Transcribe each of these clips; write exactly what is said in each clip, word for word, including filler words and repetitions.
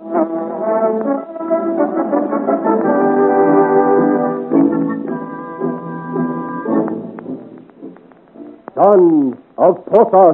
Sons of Porthos.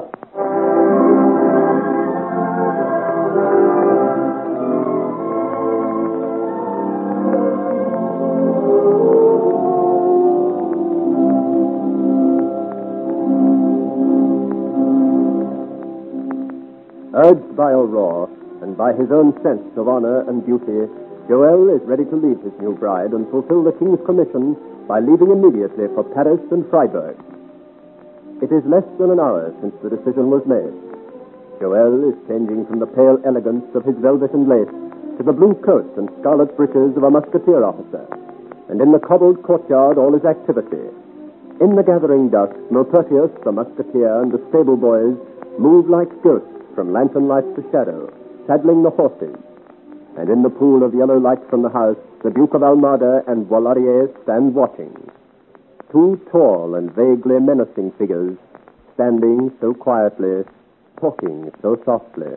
Urged by Aurore and by his own sense of honor and duty, Joel is ready to leave his new bride and fulfill the king's commission by leaving immediately for Paris and Freiburg. It is less than an hour since the decision was made. Joel is changing from the pale elegance of his velvet and lace to the blue coat and scarlet breeches of a musketeer officer. And in the cobbled courtyard all is activity. In the gathering dusk, Maupertuis, the musketeer, and the stable boys move like ghosts from lantern light to shadow, saddling the horses. And in the pool of yellow light from the house, the Duke of Almada and Valarier stand watching. Two tall and vaguely menacing figures, standing so quietly, talking so softly.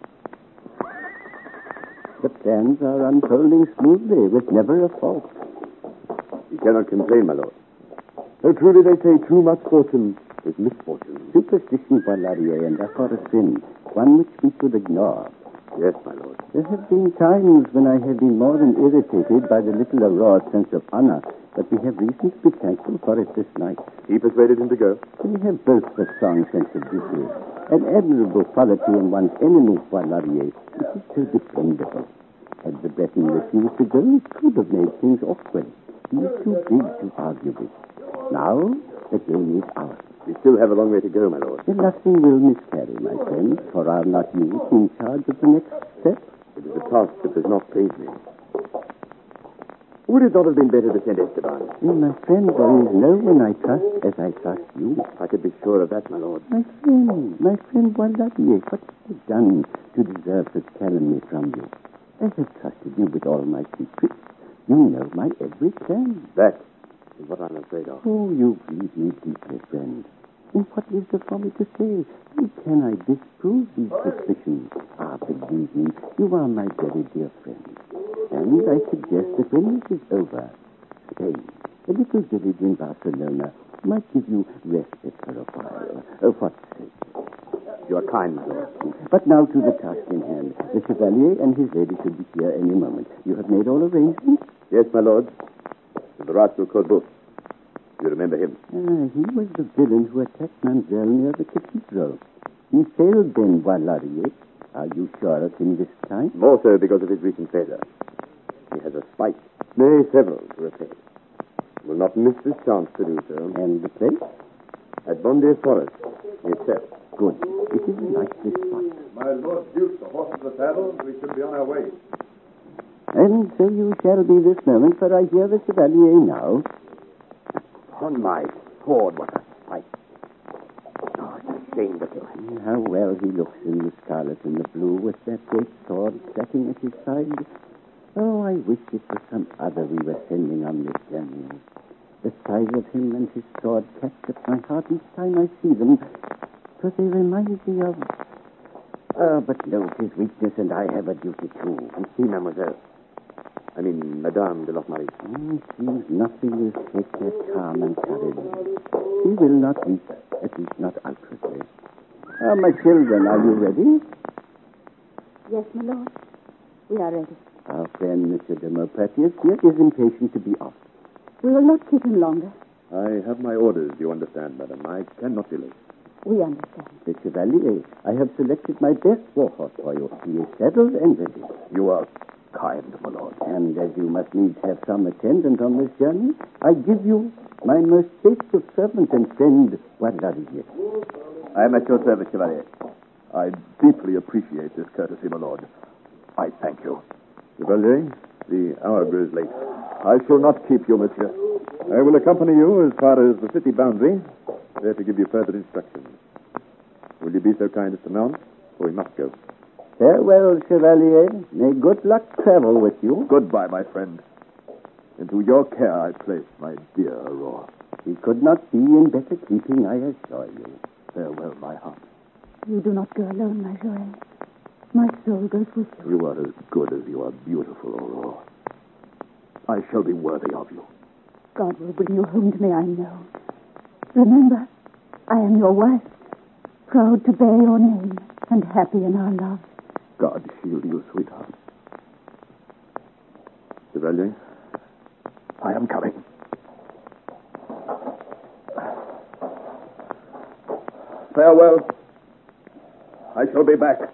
The plans are unfolding smoothly, with never a fault. You cannot complain, my lord. Though truly they say too much fortune is misfortune. Superstition, Valarier, and therefore a sin, one which we should ignore. Yes, my lord. There have been times when I have been more than irritated by the little Aurore's sense of honor, but we have reason to be thankful for it this night. He persuaded him to go? We have both a strong sense of duty, an admirable quality in one's enemy, Valarier, which is so dependable. Had the Breton refused to go, it could have made things awkward. He is too big to argue with. Now, the game is ours. We still have a long way to go, my lord. Then nothing will miscarry, my friend, for are not you in charge of the next step? It is a task that does not please me. Would it not have been better to send Esteban? Well, my friend, there is no one I trust as I trust you. I could be sure of that, my lord. My friend, my friend Valadier, what have you done to deserve this calumny from you? I have trusted you with all my secrets. You know my every plan. That is what I'm afraid of. Oh, you grieve me deeply, friend. And what is there for me to say? How can I disprove these suspicions? Ah, believe me, you are my very dear friend. And I suggest that when this is over, Spain, a little village in Barcelona, might give you respite for a while. Oh, for what's sake? You are kind, my lord. But now to the task in hand. The Chevalier and his lady should be here any moment. You have made all arrangements? Yes, my lord. The rascal Corbeuf. You remember him? Ah, he was the villain who attacked Manzel near the cathedral. He failed then, Valarier. Are you sure of him this time? More so because of his recent failure. He has a spite, nay, several, to repay. Will not miss this chance to do so. And the place? At Bondier Forest, near Seth. Good. It is a likely spot. My Lord Duke, the horses are saddled. We should be on our way. And so you shall be this moment, for I hear the Chevalier now. On my sword, what a sight. Oh, it's a shame that you... How well he looks in the scarlet and the blue with that great sword cracking at his side. Oh, I wish it was some other we were sending on this journey. The sight of him and his sword catch at my heart each time I see them, for they remind me of... Oh, but no, his weakness, and I have a duty too. And see, mademoiselle. I mean, Madame de Locmarie. Oh, seems nothing will shake their calm and courage. She will not weep, at least not outwardly. Ah, my children, are you ready? Yes, my lord. We are ready. Our friend, Monsieur de Maupertuis, here is impatient to be off. We will not keep him longer. I have my orders, you understand, madam. I cannot delay. We understand. The Chevalier, I have selected my best war horse for you. He is saddled and ready. You are kind, my lord. And as you must needs have some attendant on this journey, I give you my most faithful servant and friend, Valarier. I am at your service, Chevalier. I deeply appreciate this courtesy, my lord. I thank you. Chevalier, the hour grows late. I shall not keep you, monsieur. I will accompany you as far as the city boundary, there to give you further instructions. Will you be so kind as to mount, or we must go? Farewell, Chevalier. May good luck travel with you. Goodbye, my friend. Into your care I place my dear Aurore. He could not be in better keeping, I assure you. Farewell, my heart. You do not go alone, my Joël. My soul goes with you. You are as good as you are beautiful, Aurora. I shall be worthy of you. God will bring you home to me, I know. Remember, I am your wife, proud to bear your name and happy in our love. God shield you, sweetheart. Chevalier, I am coming. Farewell. I shall be back.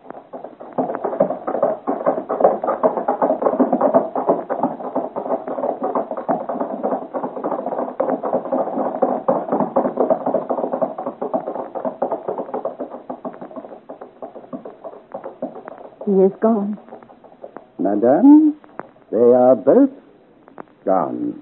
He is gone. Madame, they are both gone.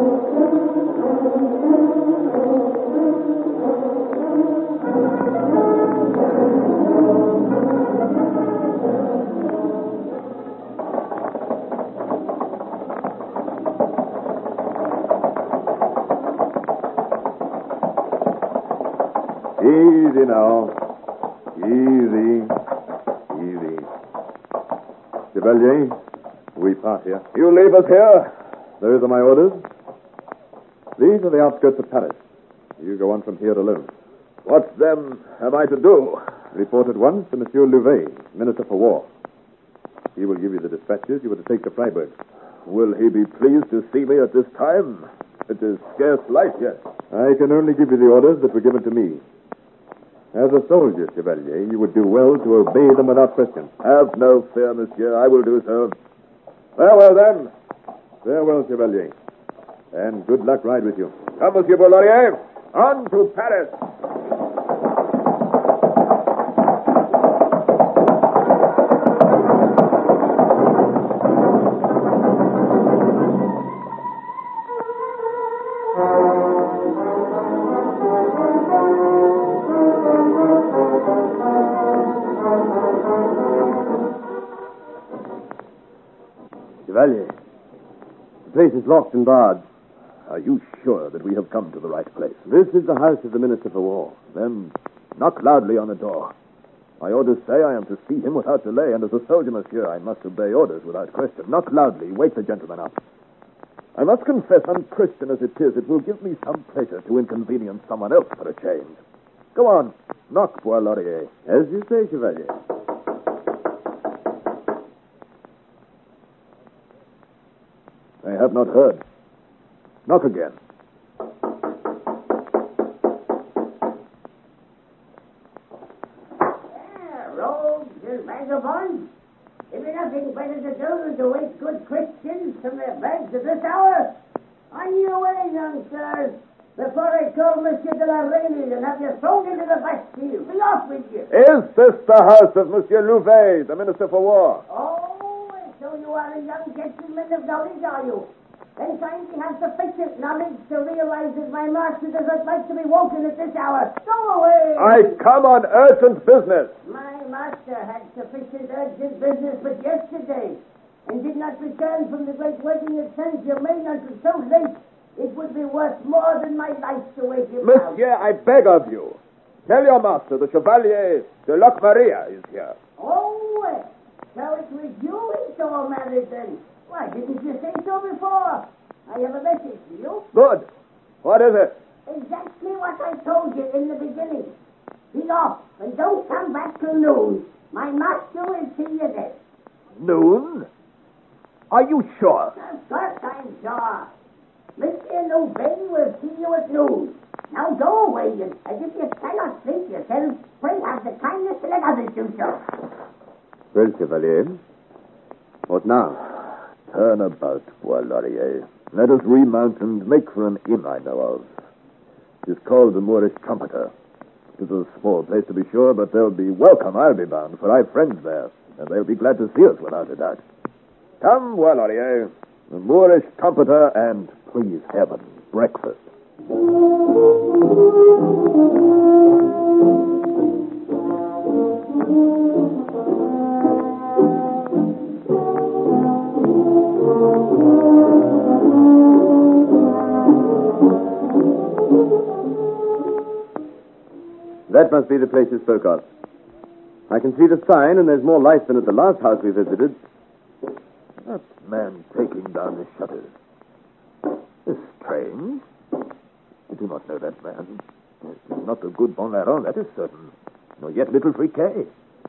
Easy now. Easy. Easy. Chevalier, we part here. You leave us here. Those are my orders. These are the outskirts of Paris. You go on from here alone. What, then, am I to do? Report at once to Monsieur Louvet, Minister for War. He will give you the dispatches you are to take to Freiburg. Will he be pleased to see me at this time? It is scarce light yet. I can only give you the orders that were given to me. As a soldier, Chevalier, you would do well to obey them without question. Have no fear, monsieur. I will do so. Farewell, then. Farewell, Chevalier. And good luck ride with you. Come, Monsieur Boulaurier. On to Paris. Chevalier, the place is locked and barred. Are you sure that we have come to the right place? This is the house of the Minister for War. Then knock loudly on the door. My orders say I am to see him without delay, and as a soldier, monsieur, I must obey orders without question. Knock loudly. Wake the gentleman up. I must confess, unchristian as it is, it will give me some pleasure to inconvenience someone else for a change. Go on. Knock, Bois-Laurier. As you say, Chevalier. I have not heard. Knock again. Yeah, rogues and vagabonds. Is there nothing better to do than to wake good Christians from their beds at this hour? On your way, young sirs, before I call Monsieur de la Reynie and have you thrown into the Bastille. Be off with you. Is this the house of Monsieur Louvet, the Minister for War? Oh, so you are a young gentleman of knowledge, are you? Then kindly have sufficient knowledge to realize that my master does not like to be woken at this hour. Go away! I come on urgent business. My master had sufficient urgent business but yesterday, and did not return from the great wedding at Saint-Germain until so late, it would be worth more than my life to wake him out. Monsieur, I beg of you. Tell your master the Chevalier de Locmaria is here. Oh, well, so it was you he saw married then. Why didn't you say so before? I have a message for you. Good. What is it? Exactly what I told you in the beginning. Be off and don't come back till noon. My master will see you then. Noon? Are you sure? Of course I'm sure. Mister Louvet will see you at noon. Now go away, and as if you cannot sleep yourself, pray have the kindness to let others do so. Well, Chevalier, what now? Turn about, Bois-Laurier. Let us remount and make for an inn I know of. It is called the Moorish Trumpeter. It is a small place, to be sure, but they'll be welcome, I'll be bound, for I've friends there, and they'll be glad to see us without a doubt. Come, Bois-Laurier. The Moorish Trumpeter and, please heaven, breakfast. That must be the place you spoke of. I can see the sign, and there's more light than at the last house we visited. That man taking down the shutters. It's strange. I do not know that man. It is not the good Bon Larron, that is certain. Nor yet little Friquet.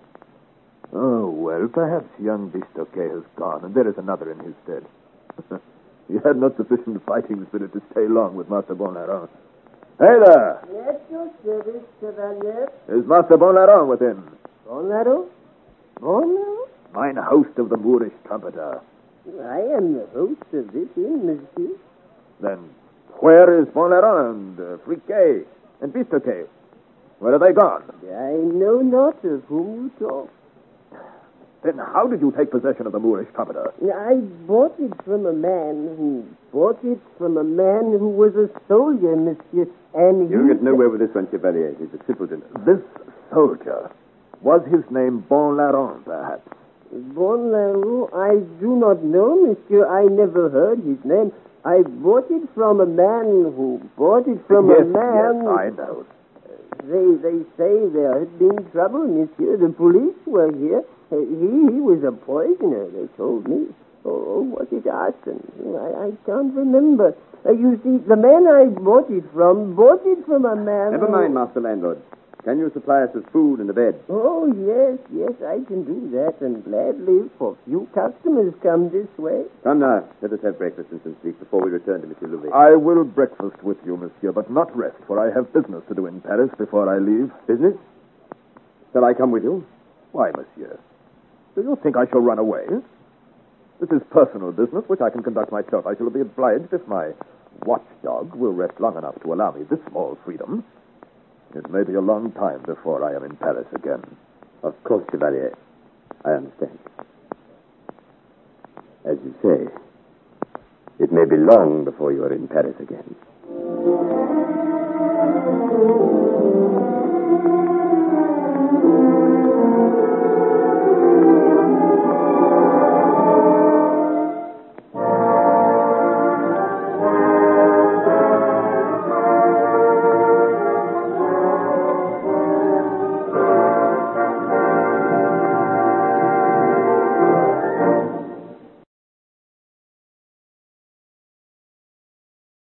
Oh, well, perhaps young Bistoquet has gone, and there is another in his stead. He had not sufficient fighting spirit to stay long with Master Bon Larron. Hey there! Yes, your service, Chevalier. Is Master Bon Larron within? Bon Larron? Bon Larron? Mine host of the Moorish trumpeter. I am the host of this inn, monsieur. Then where is Bon Larron and uh, Friquet and Bistoquet? Where are they gone? I know not of whom you talk. Then how did you take possession of the Moorish trumpeter? I bought it from a man who bought it from a man who was a soldier, monsieur, and You'll he... get nowhere with this one, Chevalier. He's a simpleton. This soldier, was his name Bon Larron, perhaps? Bon Larron, I do not know, monsieur. I never heard his name. I bought it from a man who bought it from yes, a man... Yes, I know. They they say there had been trouble, monsieur. The police were here. He, he was a poisoner, they told me. Oh, was it arson? I, I can't remember. Uh, you see, the man I bought it from bought it from a man... Never who... mind, Master Landlord. Can you supply us with food and a bed? Oh, yes, yes, I can do that, and gladly, for few customers come this way. Come now, let us have breakfast in some sleep before we return to Monsieur Louis. I will breakfast with you, monsieur, but not rest, for I have business to do in Paris before I leave. Business? Shall I come with you? Why, monsieur? Do you think I shall run away? This is personal business, which I can conduct myself. I shall be obliged if my watchdog will rest long enough to allow me this small freedom. It may be a long time before I am in Paris again. Of course, Chevalier. I understand. As you say, it may be long before you are in Paris again.